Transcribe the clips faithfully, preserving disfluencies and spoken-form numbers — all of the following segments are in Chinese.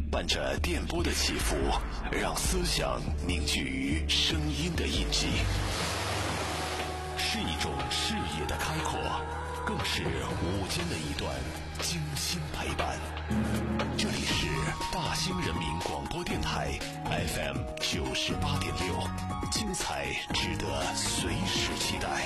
伴着电波的起伏，让思想凝聚于声音的印记，是一种视野的开阔，更是午间的一段精心陪伴。这里是大兴人民广播电台 F M 九十八点六，精彩值得随时期待。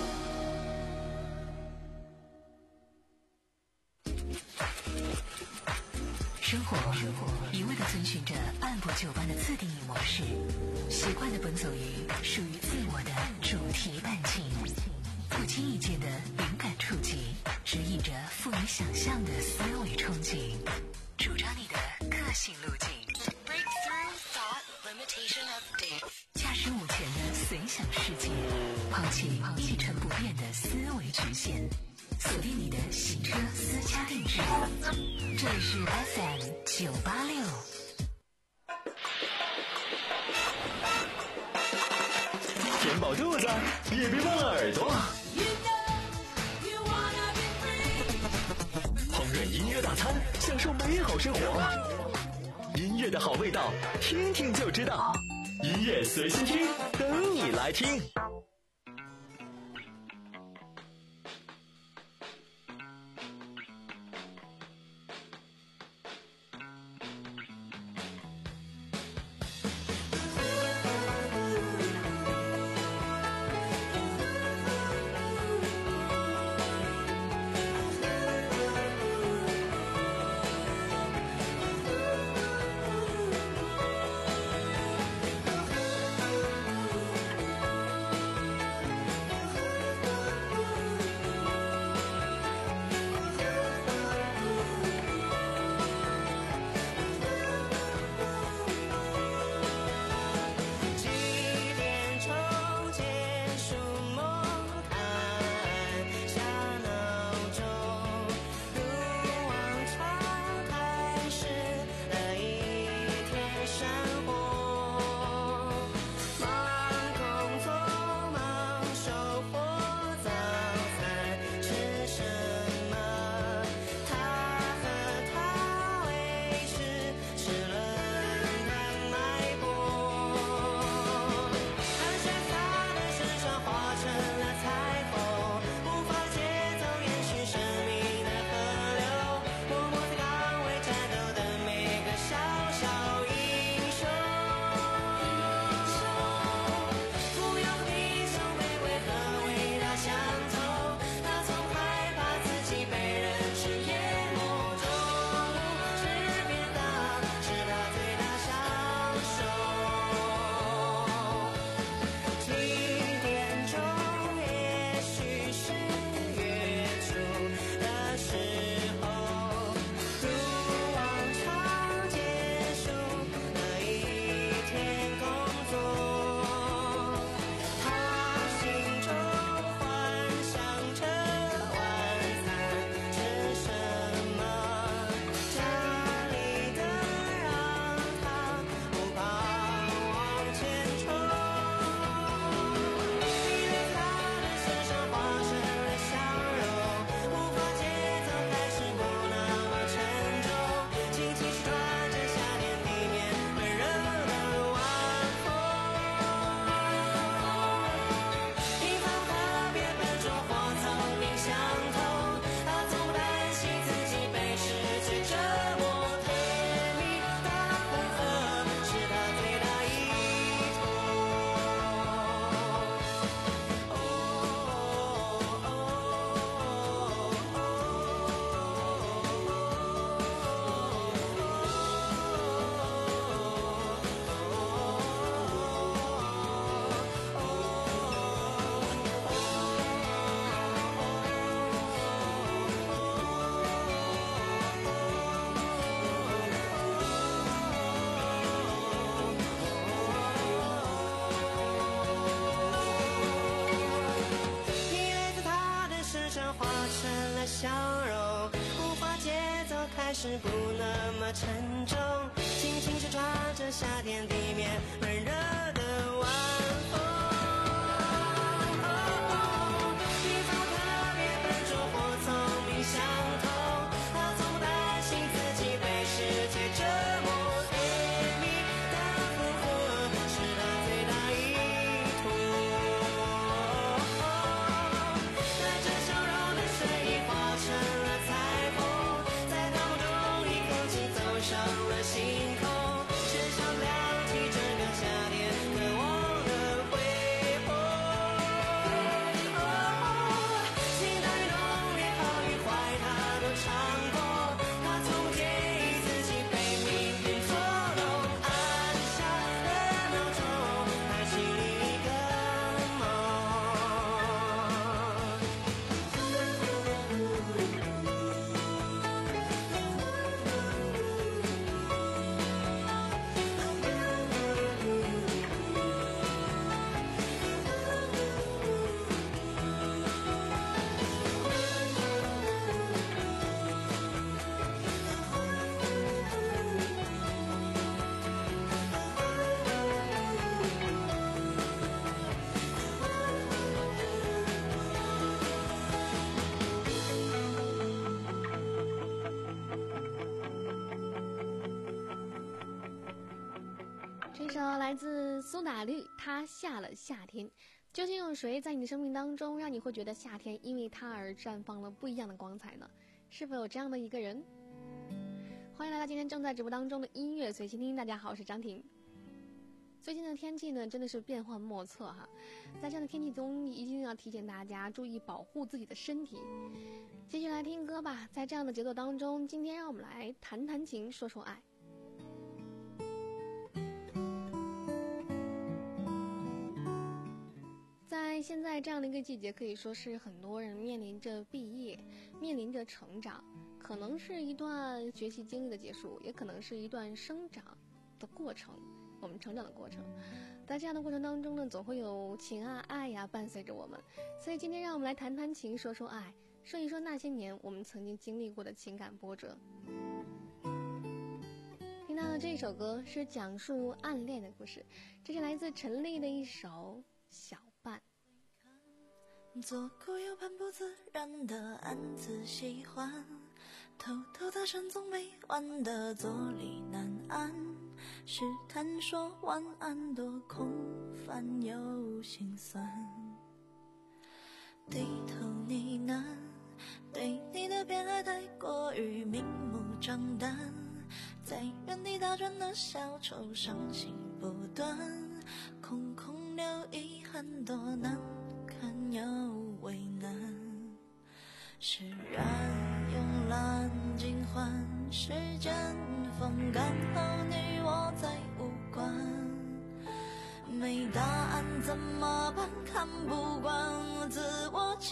生活一味地遵循着按部就班的自定义模式，习惯地奔走于属于自我的主题半径，不经意间的灵感触及，指引着富于想象的思维憧憬，主张你的个性路径。Breakthrough thought limitation of depth， 驾驶午前的随想世界，抛弃一成不变的思维局限，锁定你的行车私家定制。这里是 F M 九八六。 填饱肚子，也别忘了耳朵。烹饪音乐大餐，享受美好生活。音乐的好味道，听听就知道。音乐随心听，等你来听。 开始不那么沉重，轻轻地抓着夏天地面温热的晚风。你从特别笨拙或聪明相同，他从不担心自己被世界折磨。 一首来自苏打绿，他下了夏天。究竟有谁在你的生命当中让你会觉得夏天因为他而绽放了不一样的光彩呢？是否有这样的一个人？欢迎来到今天正在直播当中的音乐随心听。大家好，我是张婷。最近的天气呢真的是变幻莫测哈，在这样的天气中一定要提醒大家注意保护自己的身体。继续来听歌吧，在这样的节奏当中，今天让我们来谈谈情，说说爱。在现在这样的一个季节，可以说是很多人面临着毕业，面临着成长，可能是一段学习经历的结束，也可能是一段生长的过程，我们成长的过程。在这样的过程当中呢，总会有情啊爱呀、啊、伴随着我们。所以今天让我们来谈谈情，说说爱，说一说那些年我们曾经经历过的情感波折。听到的这首歌是讲述暗恋的故事，这是来自陈粒的一首小伴。 左顾右盼不自然的暗自喜欢，偷偷的深总没完的坐立难安，试探说晚安多空泛又心酸，低头呢喃，对你的偏爱太过于明目张胆，在原地打转的小丑伤心不断，空空留遗憾多难看又为难，释然慵懒尽欢，时间风干后你我再无关，没答案怎么办？看不惯自我欺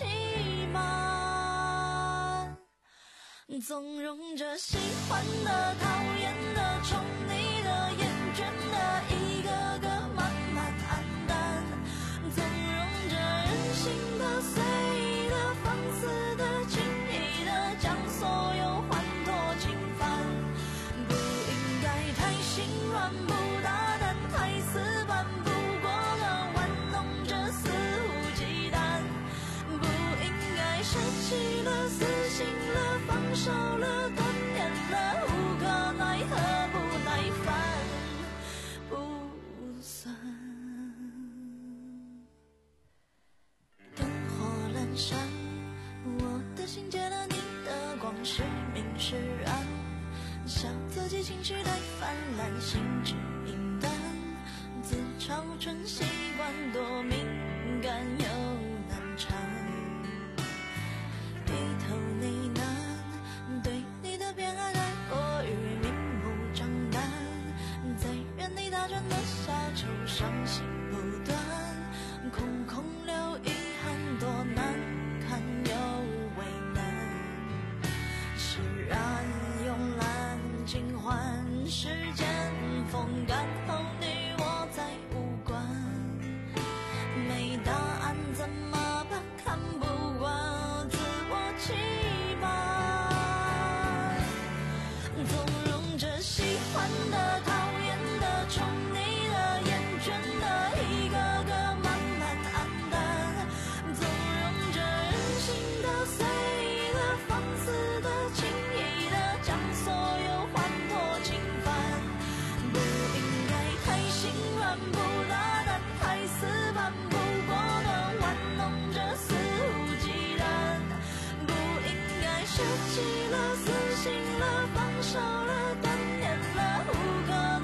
瞒，纵容着喜欢的、讨厌的、宠你的、厌倦的，一个个慢慢黯淡，纵容着任性的、随意的、放肆的、轻易的，将所有欢脱侵犯，不应该太心软，不大胆，太死板，不过了玩弄着肆无忌惮，不应该舍弃了、死心了、放手了、断念了，无可奈何，不耐烦，不算。灯火阑珊，我的心借了你的光，是明是暗，笑自己情绪太泛滥，心智平淡，自嘲成习惯，多敏感又难缠，低头呢喃，对你的偏爱太过于明目张胆，在原地打转的小丑伤心不断，空空留遗憾多难看又为难，释然慵懒尽欢，时间风干后你我再无关，没答案怎么办？看不惯自我欺瞒，纵容着喜欢的、讨厌的、宠你的、厌倦的，一个个慢慢黯淡，纵容着任性的、随意的、放肆的、轻易的，将所有欢脱侵犯，不应该太心软，不大胆，太死板，不过了玩弄着肆无忌惮，不应该舍弃了、死心了、放手了、断念了，无可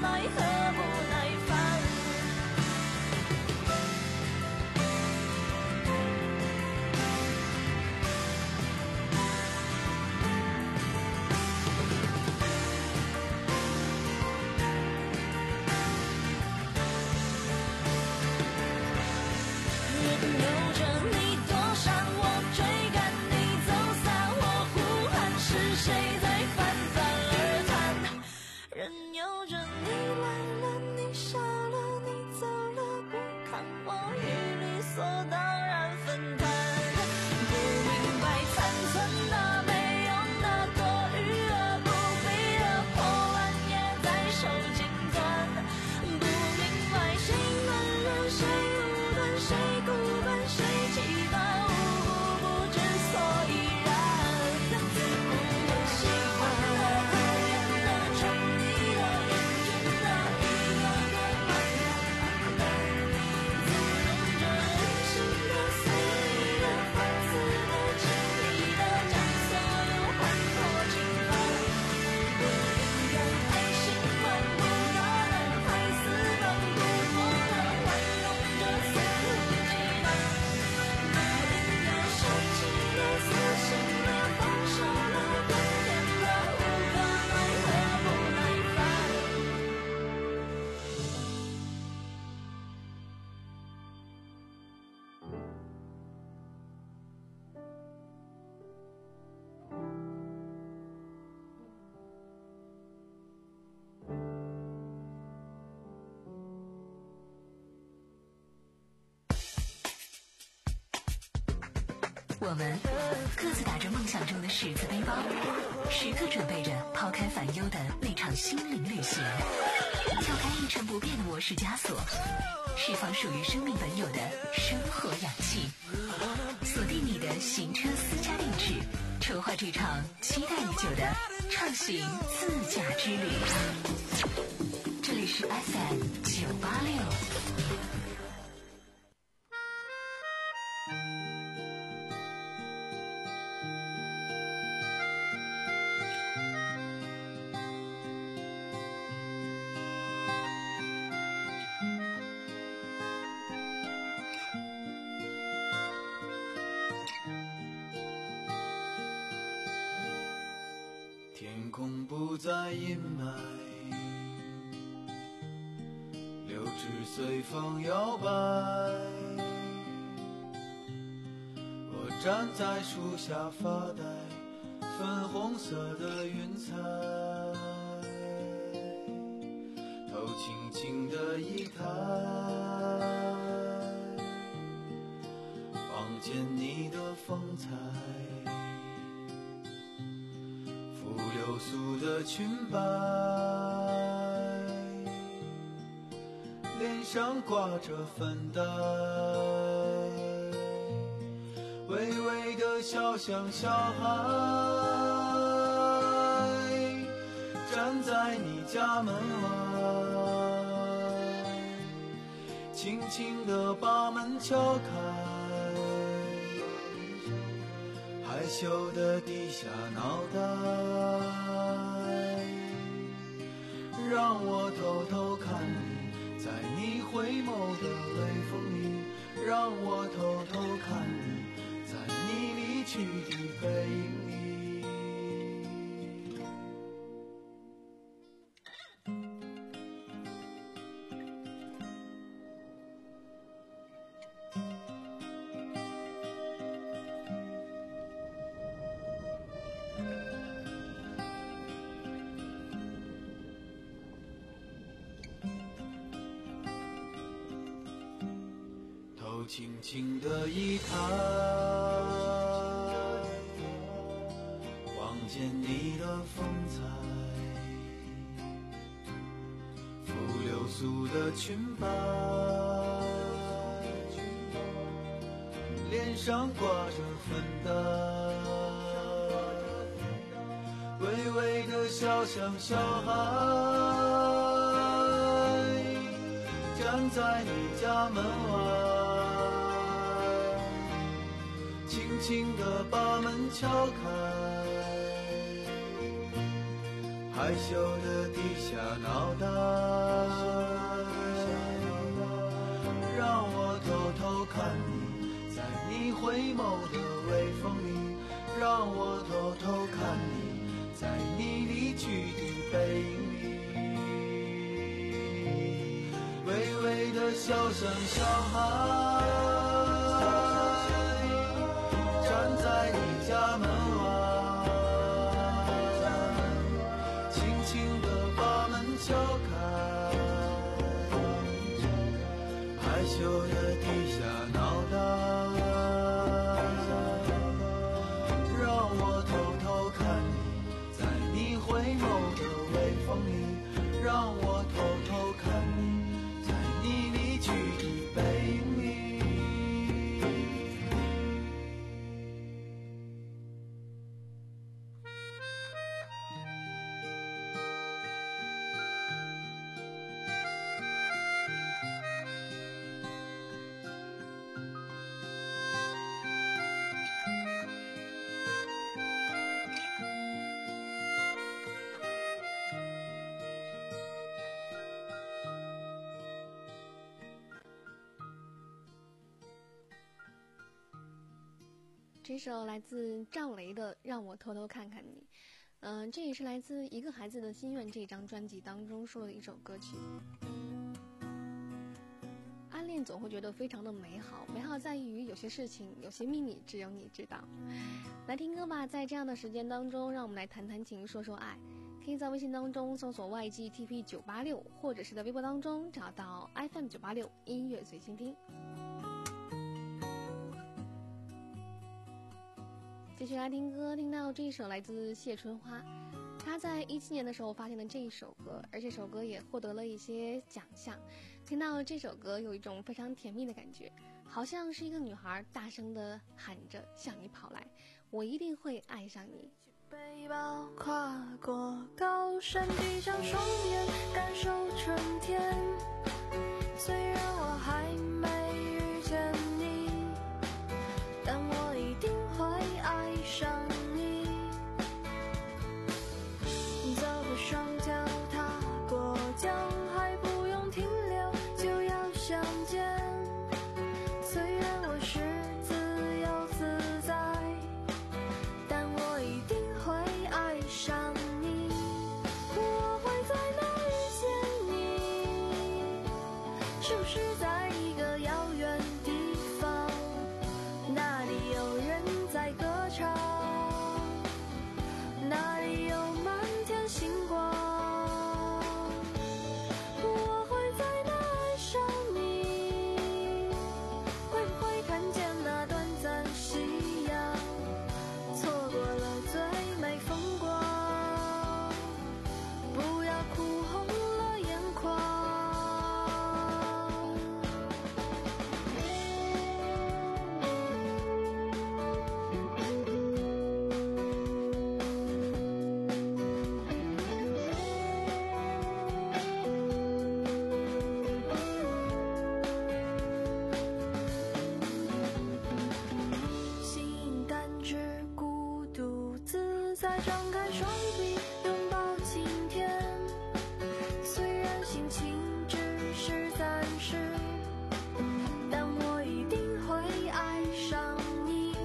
我们各自打着梦想中的十字背包，时刻准备着抛开烦忧的那场心灵旅行，跳开一成不变的模式枷锁，释放属于生命本有的生活氧气，锁定你的行车私家定制，筹划这场期待已久的畅行自驾之旅。这里是 F M 九八六。 天空不再阴霾，柳枝随风摇摆，我站在树下发呆，粉红色的云彩，头轻轻的一抬，望见你的风采，流苏的裙摆，脸上挂着粉黛，微微的笑像小孩，站在你家门外，轻轻地把门敲开，害羞地低下脑袋，让我偷偷看你，在你回眸的微风里，让我偷偷看你，在你离去的背影里。头轻轻的一抬，望见你的风采，拂流苏的裙摆，脸上挂着粉黛，微微的笑像小孩，站在你家门外，轻轻地把门敲开，害羞地低下脑袋，让我偷偷看你，在你回眸的微风里，让我偷偷看你，在你离去的背影里，微微的笑像小孩，站在你家门外，轻轻地把门敲开，害羞地低下脑袋，让我偷偷看你，在你回眸的微风里，让我偷偷看你，在你离去的背影里。 这首来自赵雷的《让我偷偷看看你》，嗯、呃，这也是来自《一个孩子的心愿》这张专辑当中说的一首歌曲。暗恋总会觉得非常的美好，美好在于有些事情、有些秘密只有你知道。来听歌吧，在这样的时间当中，让我们来谈谈情，说说爱。可以在微信当中搜索 Y G T P 九八六，或者是在微博当中找到 F M 九八六音乐随心听。 继续来听歌，听到这一首来自谢春花，她在一七年的时候发现了这一首歌，而这首歌也获得了一些奖项。听到这首歌有一种非常甜蜜的感觉，好像是一个女孩大声地喊着向你跑来，我一定会爱上你。 背包跨过高山，闭上双眼感受春天，虽然我还没遇见你，但我一定会爱上你。走过双脚踏过江，还不用停留就要相见，虽然我是自由自在，但我一定会爱上你。我会在哪遇见你？是不是在一个遥远地方，那里有人在歌唱，那里有满天星光。我会在哪爱上你？会不会看见那短暂夕阳，错过了最美风光，不要哭红了眼眶。心感知孤独自在，张开双臂拥抱晴天，虽然心情只是暂时，但我一定会爱上你。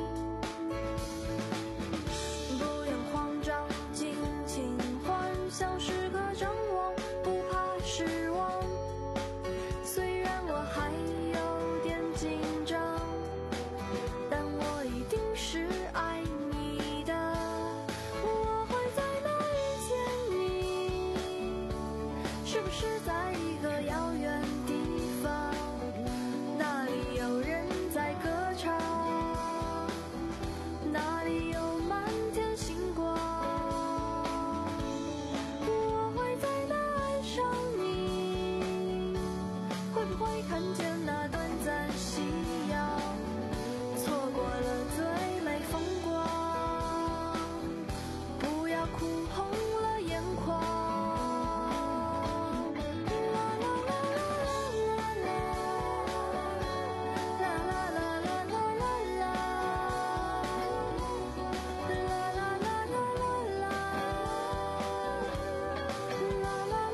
不用慌张，尽情幻想，时刻张望，不怕失望，虽然我还有点紧张，但我一定是爱你的。我会在哪遇见你？是不是在一个遥远地方，那里有人在歌唱，那里有满天星光。我会在哪爱上你？会不会看见那短暂夕阳，错过了最美风光，不要哭红了眼眶。啦啦啦啦啦啦，啦啦啦啦啦啦啦，啦啦啦啦啦啦，啦啦啦啦啦，啦啦啦啦啦，啦啦啦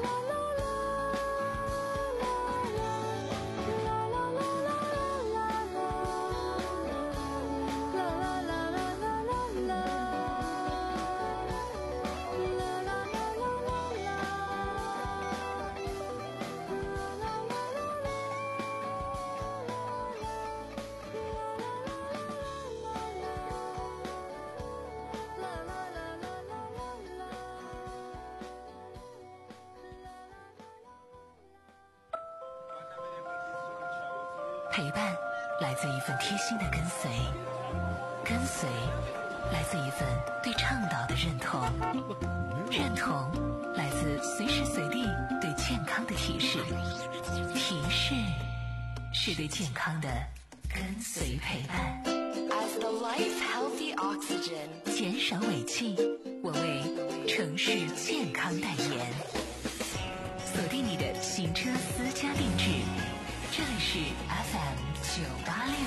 陪伴来自一份贴心的跟随，跟随来自一份对倡导的认同，认同来自随时随地对健康的提示，提示是对健康的跟随陪伴。 As the life healthy oxygen， 减少尾气，我为城市健康代言。锁定你的行车私家定制，这里是 F M 九八六。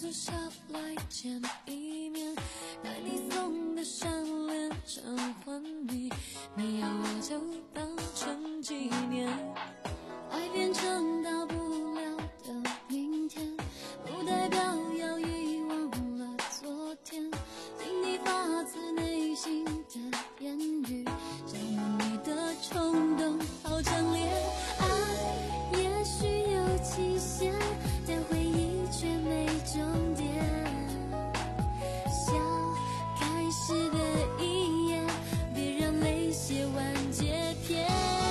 坐下来见一面，带你送的项链交换你，你要我就当成纪念。爱变成大不了的明天，不代表要遗忘了昨天，听你发自内心的言语，想吻你的冲动好强烈。爱也许有期限，但回忆却没终点。笑开始的一页，别让泪写完结篇。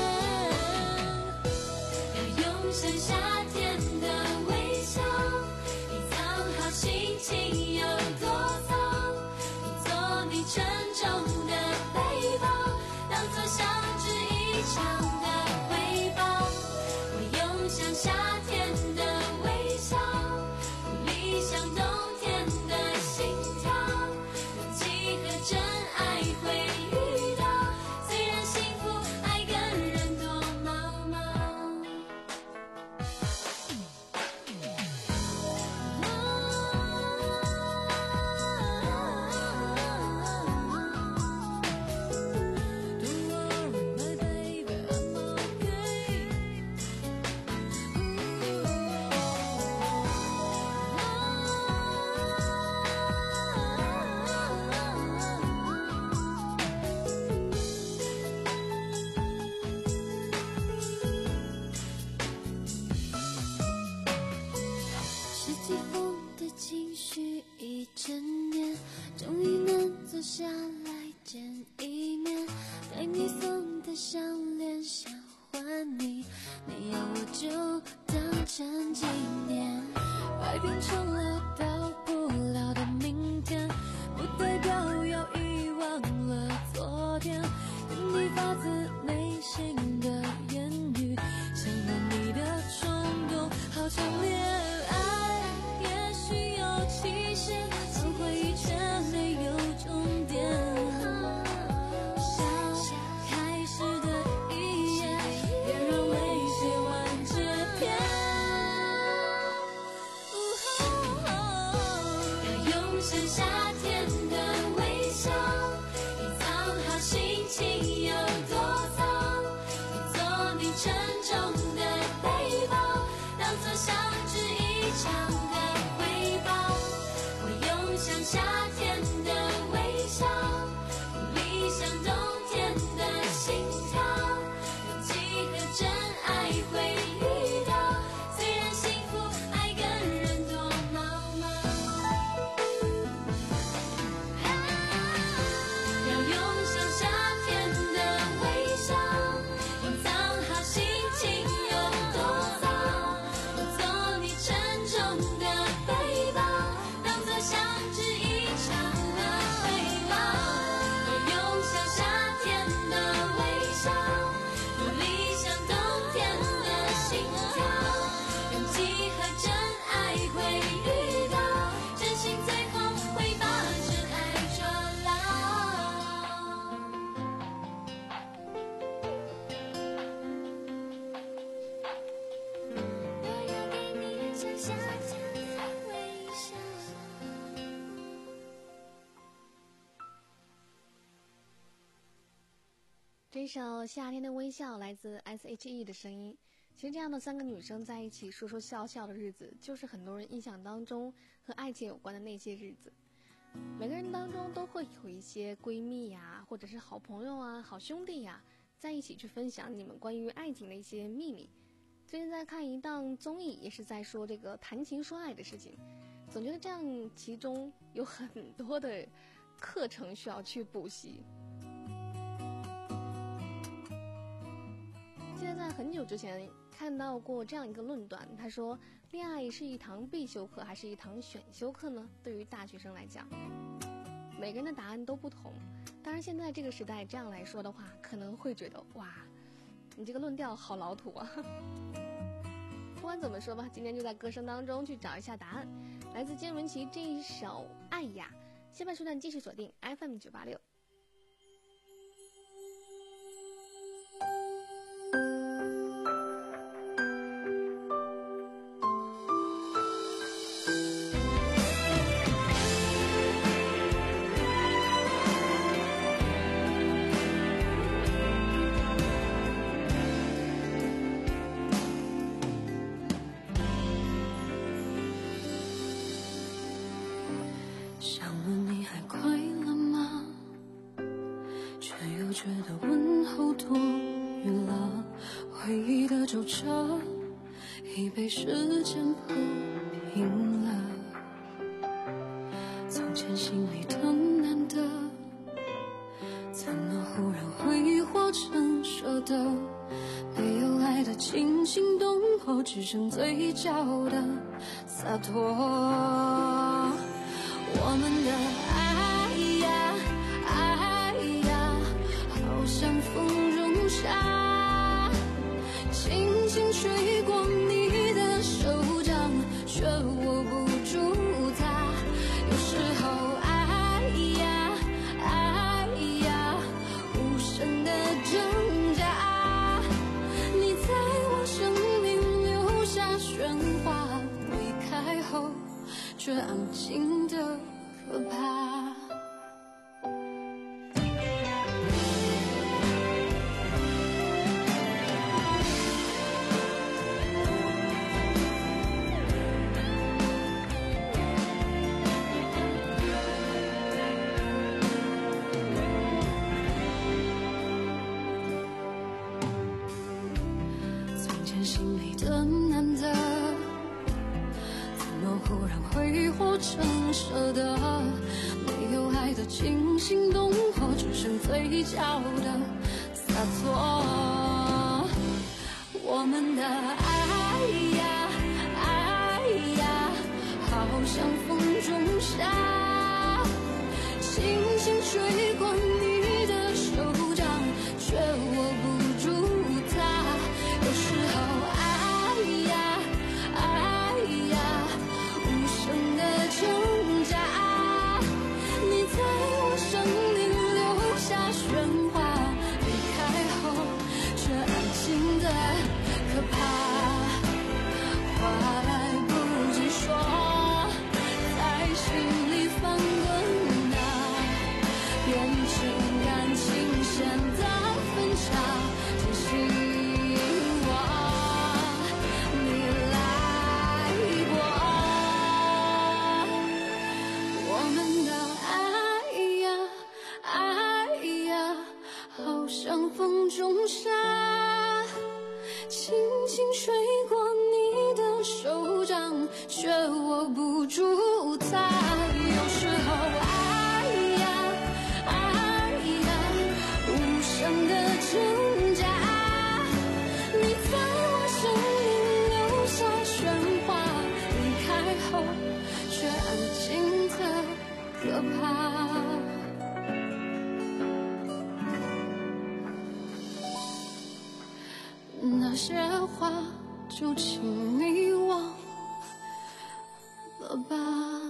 要用像夏天的微笑，你藏好心情有多糟，你做你沉重的背包，当作相知一场的回报。我用像夏天的微笑，不理想冬天的心跳，勇气和真爱会遇到，虽然幸福爱跟人多茫茫。Don't worry my baby, I'm okay. 是季风的情绪一整年，终于能坐下来见一面，带你送的项链想还你，你要我就当成纪念。爱变成了到不了的明天，不代表要遗忘了昨天，听你发自内心的言语，想吻你的冲动好强烈。爱也许有期限，但回忆却没有终点。笑开始的一页，别让泪写完结篇。要用像夏天的微笑，你藏好心情有多糟，你做你沉重的背包，当作相知一场的回报。我用像夏天的微笑，不理想冬天的心跳，勇气和真爱会遇到，虽然幸福爱跟人多茫茫。要用像夏天的微笑，隐藏好心情有多糟，我做你沉重的背包，当作相知一场的回报。我用像夏天的微笑，不理想冬天的心跳，勇气和真爱会遇到，真心最后会把真爱抓牢。我要给你像夏天的微笑。 这首《夏天的微笑》来自 S H E 的声音。其实这样的三个女生在一起说说笑笑的日子，就是很多人印象当中和爱情有关的那些日子。每个人当中都会有一些闺蜜呀，或者是好朋友啊、好兄弟呀，在一起去分享你们关于爱情的一些秘密。最近在看一档综艺，也是在说这个谈情说爱的事情，总觉得这样其中有很多的课程需要去补习。记得在很久之前看到过这样一个论断，他说恋爱是一堂必修课还是一堂选修课呢？对于大学生来讲，每个人的答案都不同。当然现在这个时代这样来说的话，可能会觉得哇，你这个论调好老土啊。不管怎么说吧，今天就在歌声当中去找一下答案，来自金玟岐这一首《爱呀》。下半时段继续锁定 F M 九八六。 想问你还快乐吗？却又觉得问候多余了，回忆的皱褶已被时间铺平了。从前心里的难得，怎么忽然挥霍成舍得？没有爱的惊心动魄，只剩嘴角的洒脱。我们的爱呀爱呀，好像风中沙，轻轻吹过你的手掌，却握不住它。有时候爱呀爱呀，无声的挣扎，你在我生命留下喧哗，离开后却安静的可怕。从前心里的难得，怎么忽然挥霍成舍得？没有爱的惊心动魄，只剩嘴角的洒脱。我们的爱呀爱呀，好像风中沙，轻轻吹过你的手掌，却握不住它。有时候爱呀爱呀，无声的挣扎，你在我生命留下喧哗，离开后却安静的可怕。话来不及说，在心里翻滚啊，变成感情线的分岔，提醒我你来过。我们的爱呀爱呀，好像风中沙，轻轻吹过你的手掌，却握不住它。有时候爱呀爱呀，无声的挣扎，你在我生命留下喧哗，离开后却安静的可怕。那些话就请你忘了吧。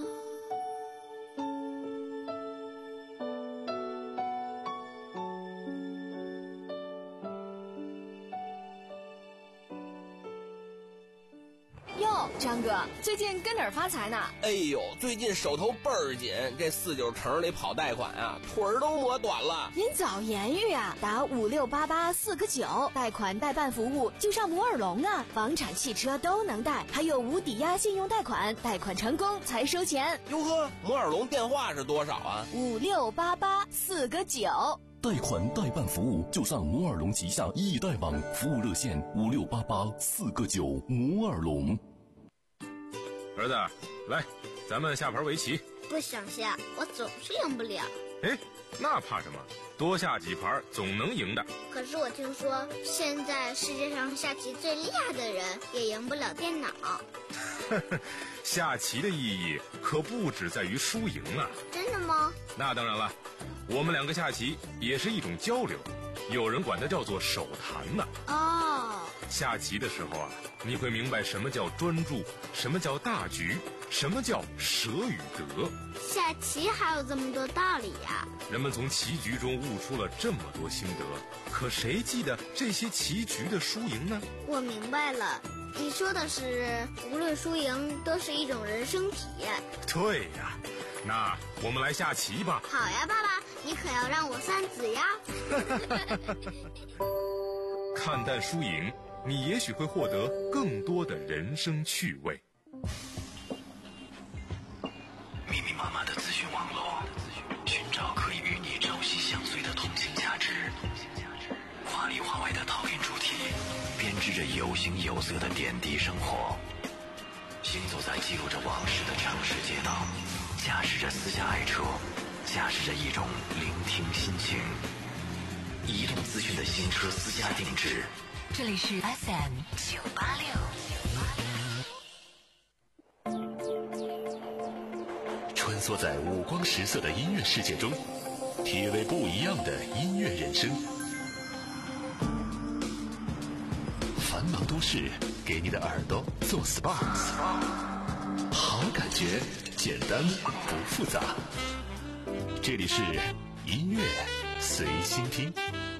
哟，张哥，最近跟哪儿发财呢？ 哎呦，最近手头倍儿紧，这四九城里跑贷款啊，腿儿都磨短了。 您早言语啊，打五六八八四个九，贷款代办服务就上摩尔龙啊，房产、汽车都能贷，还有无抵押信用贷款，贷款成功才收钱。 哟呵，摩尔龙电话是多少啊？ 五六八八四个九。 贷款代办服务就上摩尔龙旗下易贷网，服务热线五六八八四个九。摩尔龙。 儿子，来，咱们下盘围棋。 不想下，我总是赢不了。 哎，那怕什么？多下几盘总能赢的。 可是我听说，现在世界上下棋最厉害的人也赢不了电脑。 下棋的意义可不只在于输赢啊！ 真的吗？ 那当然了，我们两个下棋也是一种交流，有人管它叫做手谈呢。 哦， 下棋的时候啊，你会明白什么叫专注，什么叫大局，什么叫舍与得。 下棋还有这么多道理呀！ 人们从棋局中悟出了这么多心得，可谁记得这些棋局的输赢呢？ 我明白了，你说的是无论输赢都是一种人生体验。 对呀，那我们来下棋吧。 好呀，爸爸，你可要让我算子呀。 看淡输赢，你也许会获得更多的人生趣味。 密密麻麻的资讯网网络，寻找可以与你朝夕相随的同性价值。话里话外的讨论主题，编织着有形有色的点滴生活。行走在记录着往事的城市街道，驾驶着私家爱车，驾驶着一种聆听心情。移动资讯的新车私家定制， 这里是 F M 九八六。 穿梭在五光十色的音乐世界中，体味不一样的音乐人生。繁忙都市给你的耳朵做 S P A， 好感觉，简单不复杂。这里是音乐随心听。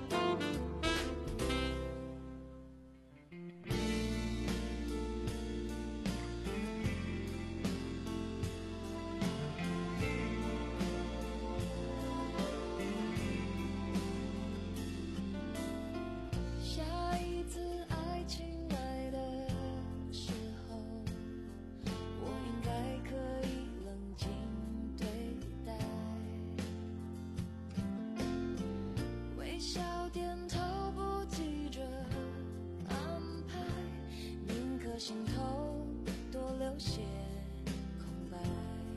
心头多留些空白。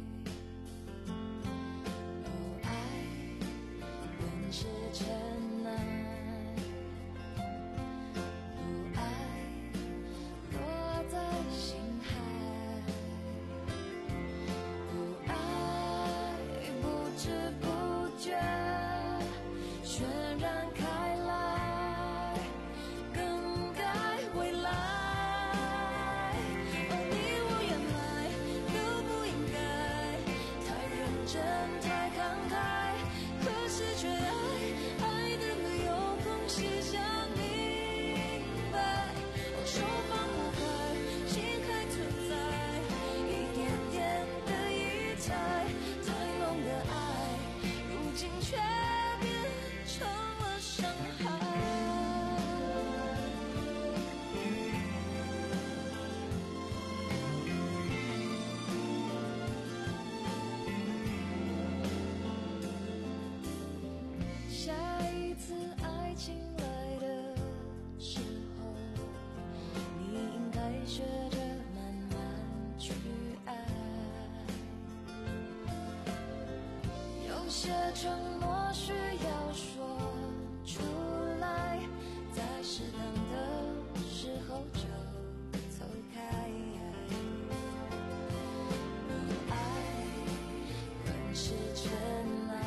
哦，爱原是尘埃，不爱落在心海，不爱不知不觉渲染开来，更改未来。有些承诺需要说出来，在适当的时候就走开。不爱原是尘埃，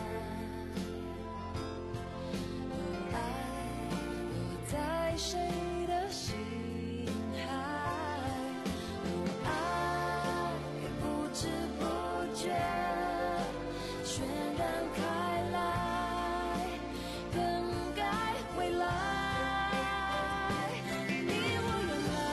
不爱落在谁的心海，不爱不知不觉渲染开来，更改未来。你我原来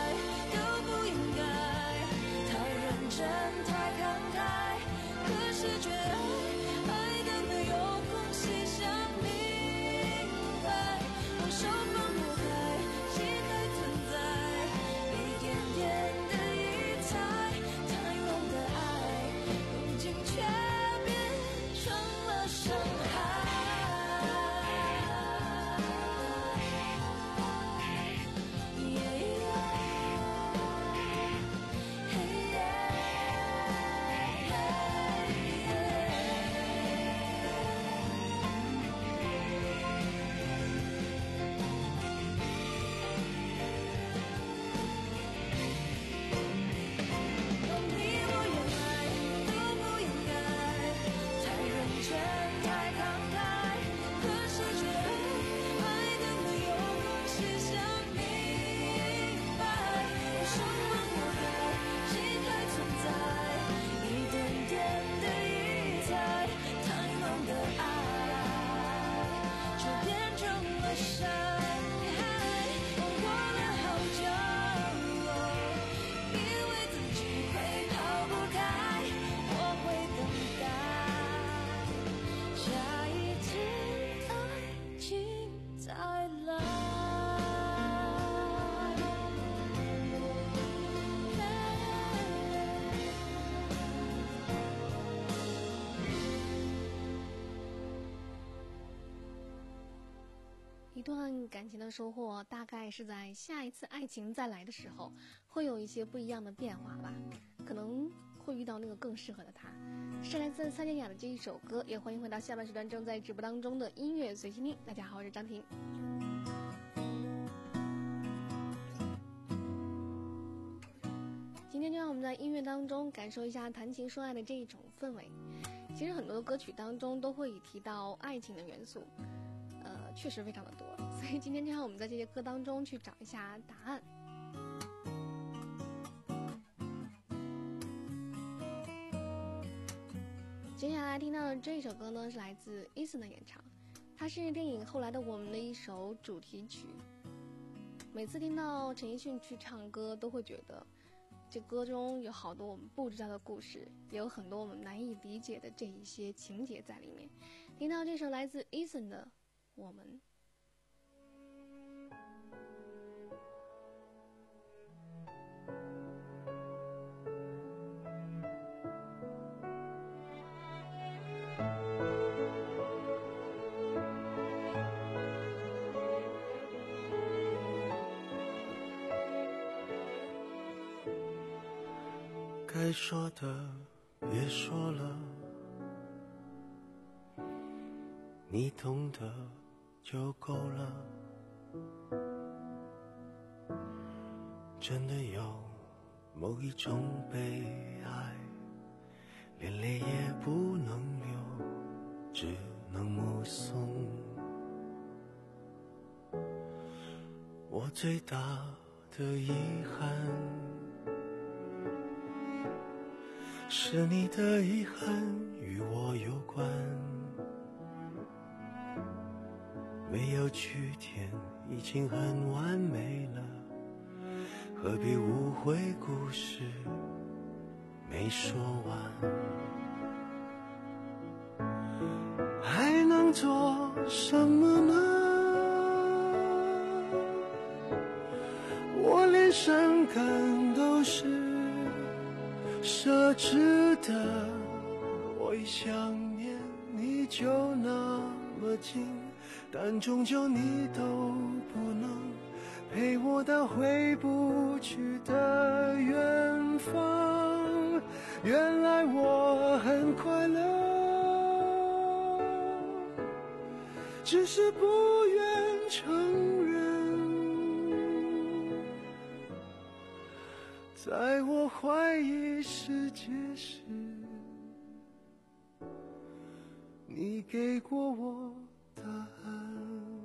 一段感情的收获，大概是在下一次爱情再来的时候，会有一些不一样的变化吧，可能会遇到那个更适合的他。是来自蔡健雅的这一首歌，也欢迎回到下半时段正在直播当中的音乐随心听。大家好，我是张婷。今天就让我们在音乐当中感受一下谈情说爱的这一种氛围。其实很多的歌曲当中都会提到爱情的元素，呃，确实非常的多，所以今天就让我们在这些歌当中去找一下答案。接下来听到的这首歌呢，是来自 Eason 的演唱，它是电影《后来的我们》的一首主题曲。每次听到陈奕迅去唱歌，都会觉得这歌中有好多我们不知道的故事，也有很多我们难以理解的这一些情节在里面。听到这首来自 Eason 的《我们》。 该说的别说了，你懂得就够了。真的有某一种悲哀，连泪也不能流，只能目送。我最大的遗憾是你的遗憾与我有关，没有句点已经很完美了，何必误会故事没说完。还能做什么呢？我连伤感都是奢侈的，我一想念你就那么近，但终究你都不能陪我到回不去的远方。原来我很快乐，只是不愿承认。在我怀疑世界时，你给过我答案。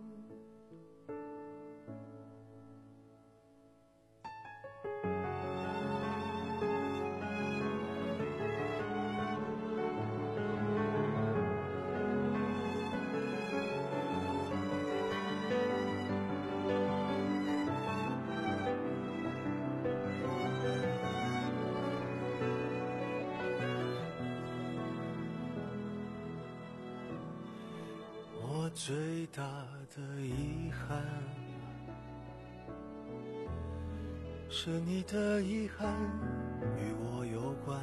最大的遗憾是你的遗憾与我有关，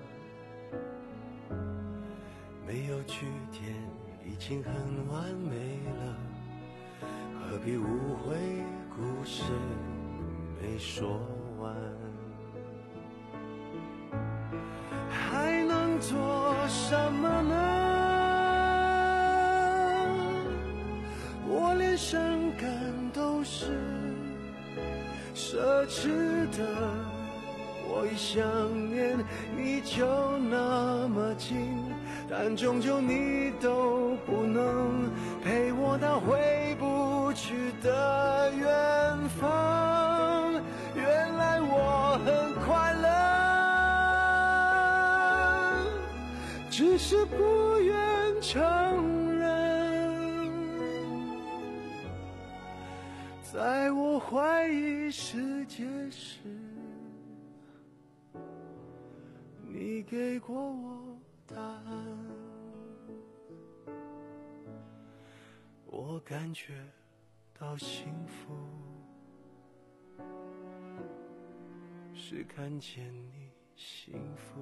没有句点已经很完美了，何必误会故事没说完。还能做什么呢？我连伤感都是奢侈的，我一想念你就那么近，但终究你都不能陪我到回不去的远方。原来我很快乐，只是不愿承认。在我怀疑世界时，你给过我答案。我感觉到幸福，是看见你幸福。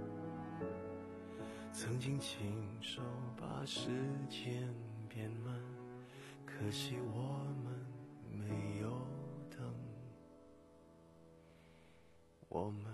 曾经亲手把时间变慢， 可惜我们没有等，我们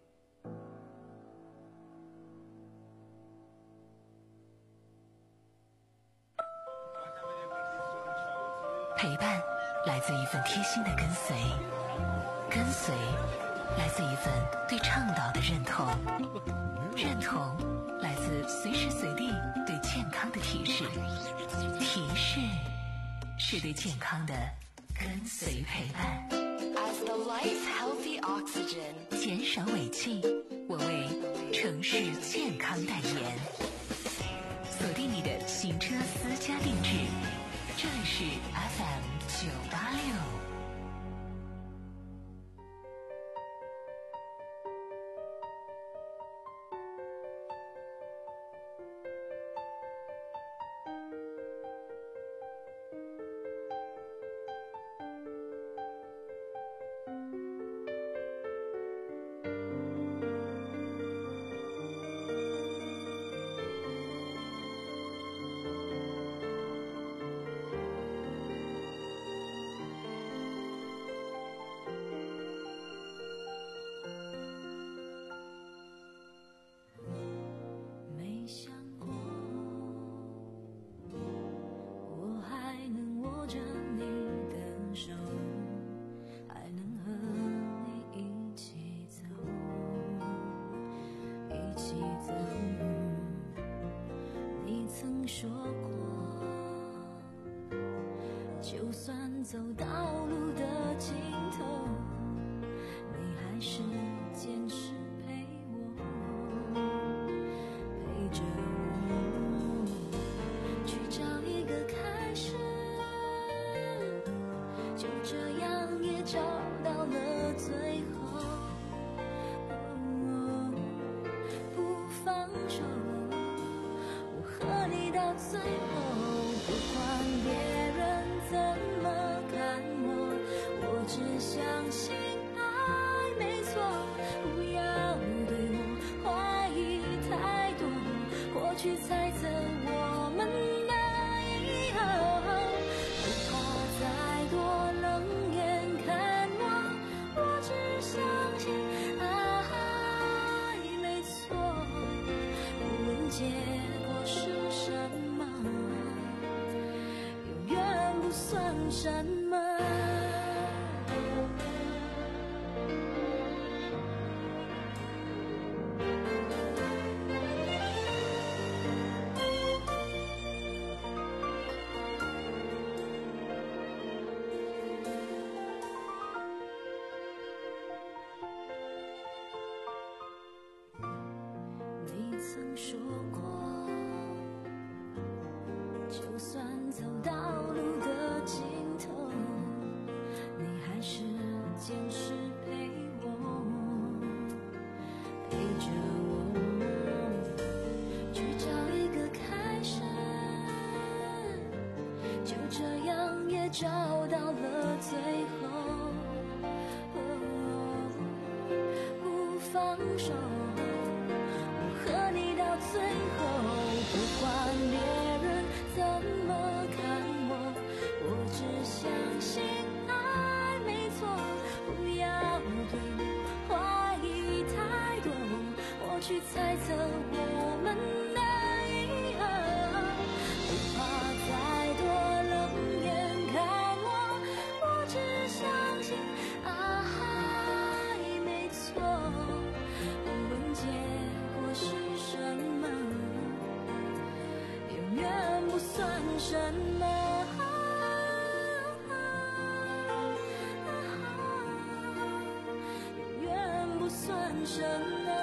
陪伴来自一份贴心的跟随，跟随来自一份对倡导的认同，认同来自随时随地对健康的提示，提示是对健康的跟随陪伴。 As the lights healthy oxygen， 减少尾气，我为城市健康代言。锁定你的行车私家定制，这里是 F M 九八六。 说过，就算走到路的尽头，你还是坚持陪我，陪着我去找一个开始，就这样也找到了最后，哦，不放手，和你到最后，不管别人怎么看我，我只相信爱没错，不要对我怀疑太多，过去猜测我们的以后，不怕再多冷眼看我，我只相信爱没错，无论结是什么，永远不算什么。你曾说过，就算走到路的尽头，你还是坚持陪我，陪着我去找一个开始，就这样也找到了最后，哦，不放手，我和你到最后，不管别人怎么看我，我只相信爱没错，不要对我怀疑太多，我去猜测我们的以后，不怕再多冷眼看我，我只相信爱没错，无论结果是什么，永远不算什么，永远不算什么，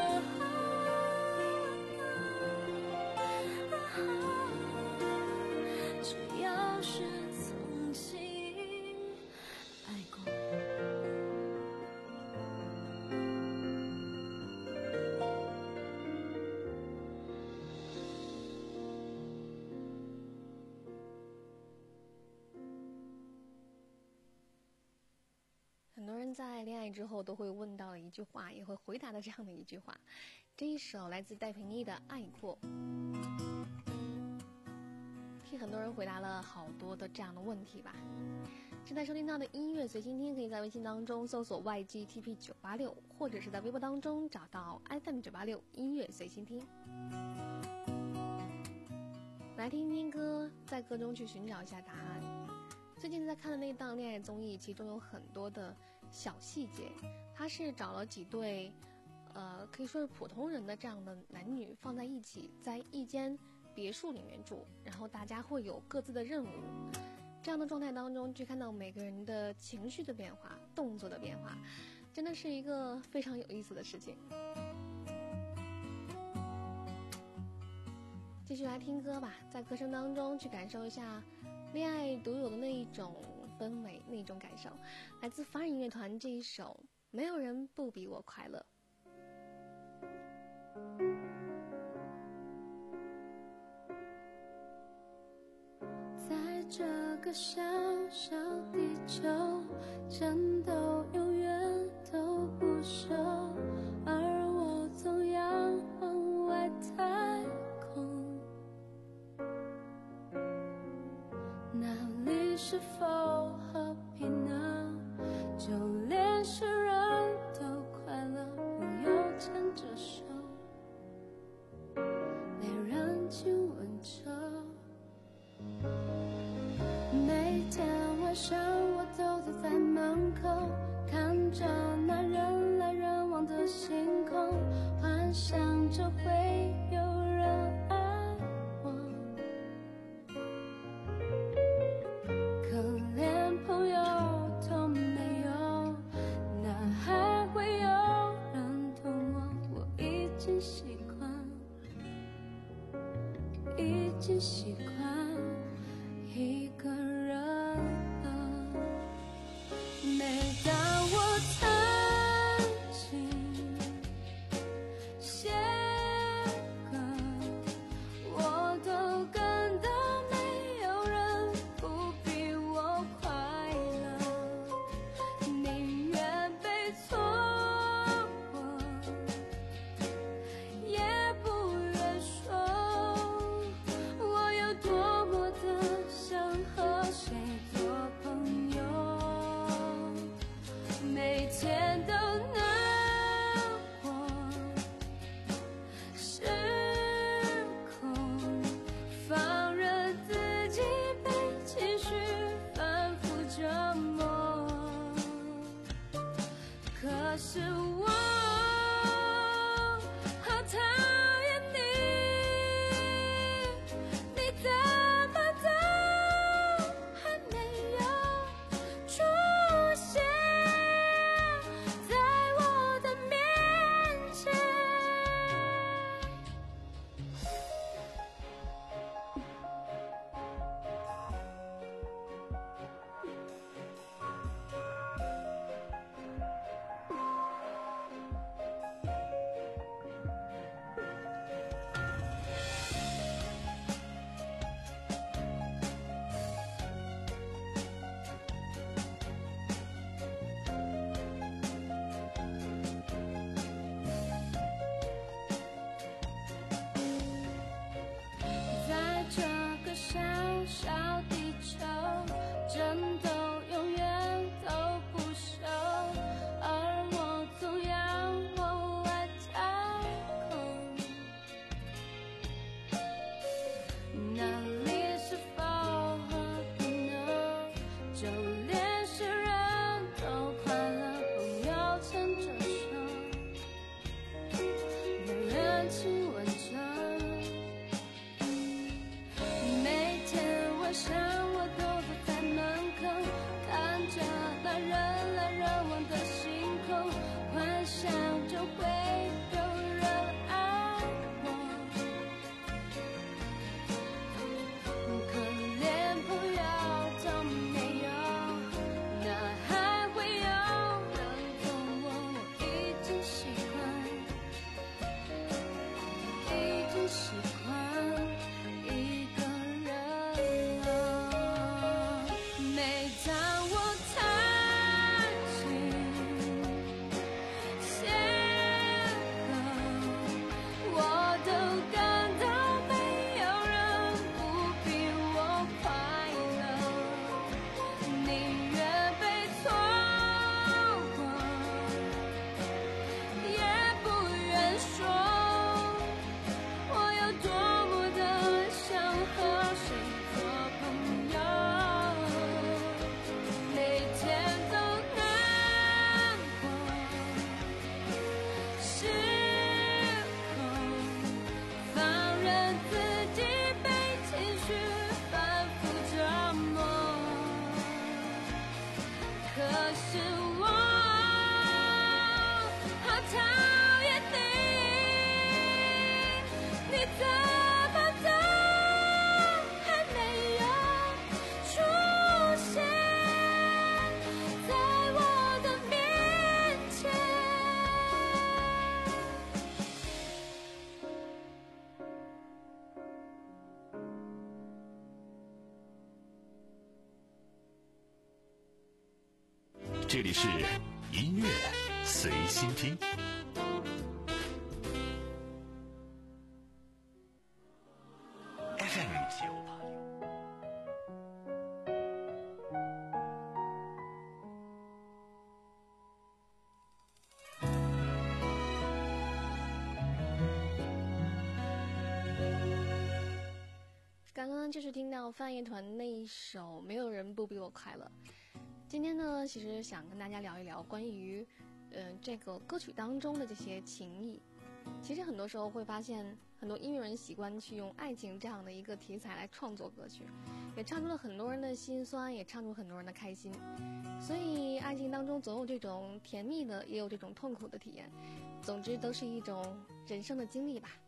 只要是曾经爱过。 很多人在恋爱之后都会问到的一句话，也会回答的这样的一句话。这一首来自戴佩妮的《爱过》。 很多人回答了好多的这样的问题吧。正在收听到的音乐随心听，可以在微信当中搜索 Y G T P 九八六，或者是在微博当中找到 F M 九八六音乐随心听。来听听歌，在歌中去寻找一下答案。最近在看的那档恋爱综艺，其中有很多的小细节，他是找了几对呃可以说是普通人的这样的男女放在一起，在一间别墅里面住，然后大家会有各自的任务，这样的状态当中去看到每个人的情绪的变化，动作的变化，真的是一个非常有意思的事情。继续来听歌吧，在歌声当中去感受一下恋爱独有的那一种氛围，那种感受，来自凡尔音乐团这一首没有人不比我快乐。 在这个小小地球，战斗永远都不休，而我总要往外太空，那里是否和平呢？就连世人都快乐，朋友牵着手，恋人亲吻着。每天晚上我都坐在门口，看着那人来人往的星空，幻想着会有人爱我，可连朋友都没有，哪还会有人懂我？我已经习惯，已经习惯一个人了。每当我弹琴写歌，我都感到没有人不比我快乐，宁愿被错过，也不愿说我有多么的想和怎么都还没有出现在我的面前。 这里是音乐随心听。F M 九八六。 刚刚就是听到范乐团那一首《没有人不比我快乐》。今天呢，其实想跟大家聊一聊关于，嗯、呃，这个歌曲当中的这些情谊。其实很多时候会发现，很多音乐人习惯去用爱情这样的一个题材来创作歌曲，也唱出了很多人的心酸，也唱出很多人的开心。所以，爱情当中总有这种甜蜜的，也有这种痛苦的体验。总之，都是一种人生的经历吧。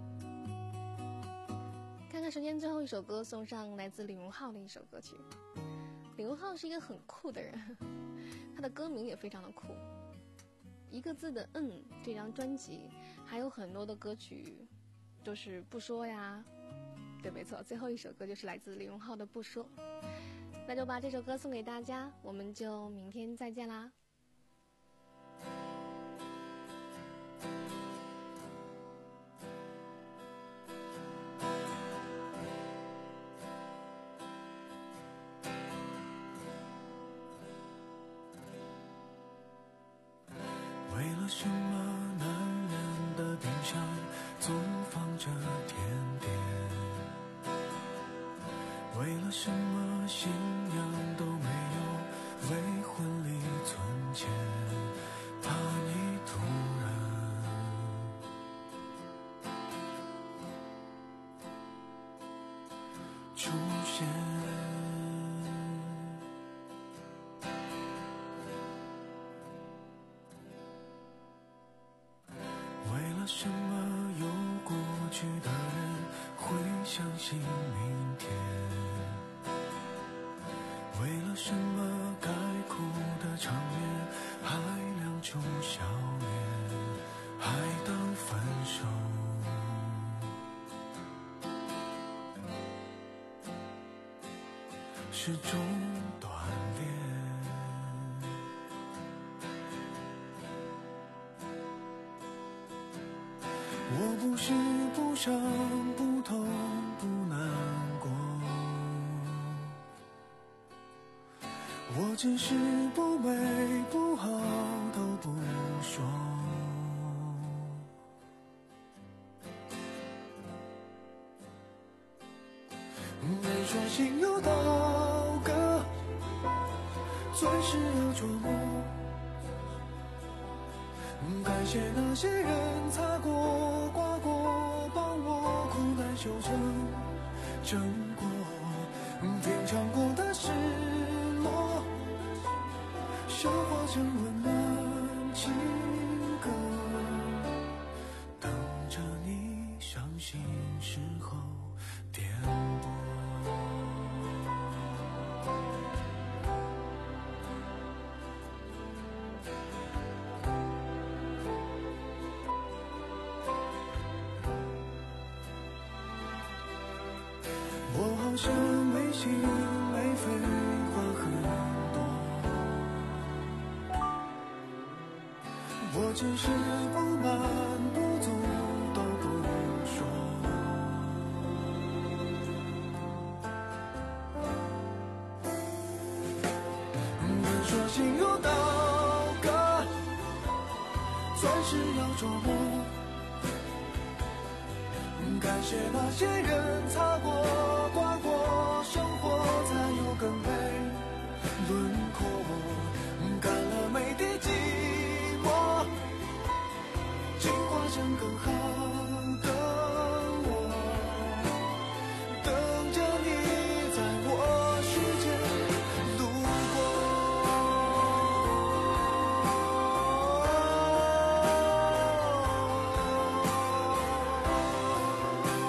看看时间，最后一首歌送上来自李荣浩的一首歌曲。李荣浩是一个很酷的人，他的歌名也非常的酷，一个字的嗯，这张专辑还有很多的歌曲就是不说呀，对，没错，最后一首歌就是来自李荣浩的不说。那就把这首歌送给大家，我们就明天再见啦。 为了什么男人的冰箱总放着甜点？为了什么新娘都没有为婚礼存钱？怕你突然出现。为什么有过去的人会相信明天？为了什么该哭的场面还亮出笑脸，还当分手？是种锻炼。我不是不伤不痛不难过，我只是不美不好都不说。没说心有刀割，钻石要琢磨。感谢那些人擦过刮过，帮我苦难修成正果。品尝过的失落，消化成温暖情歌，等着你伤心时候点播。我好像没心没肺话很多，我只是不满不足都不说。人说心有刀割，钻石要琢磨。感谢那些人擦过刮过，生活才有更美轮廓。干了每滴寂寞，进化成更好的我，等着你在我世界路过。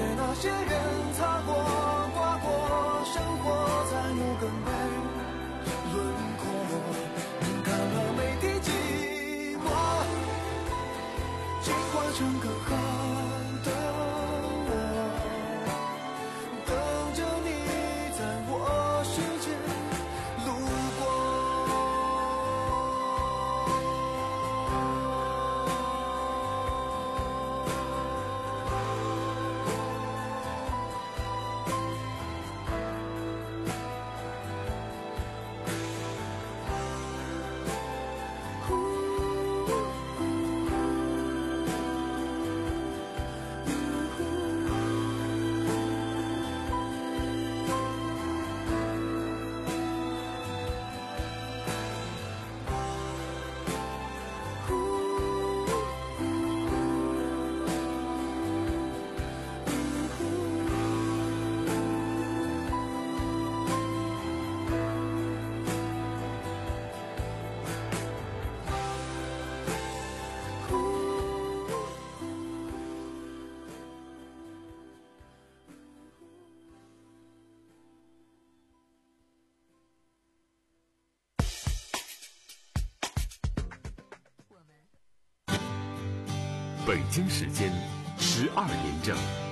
那些人擦过刮过，生活在某个没轮廓，能看到每滴寂寞，进化成更好的我，等着你在我世界路过。 北京时间十二点整。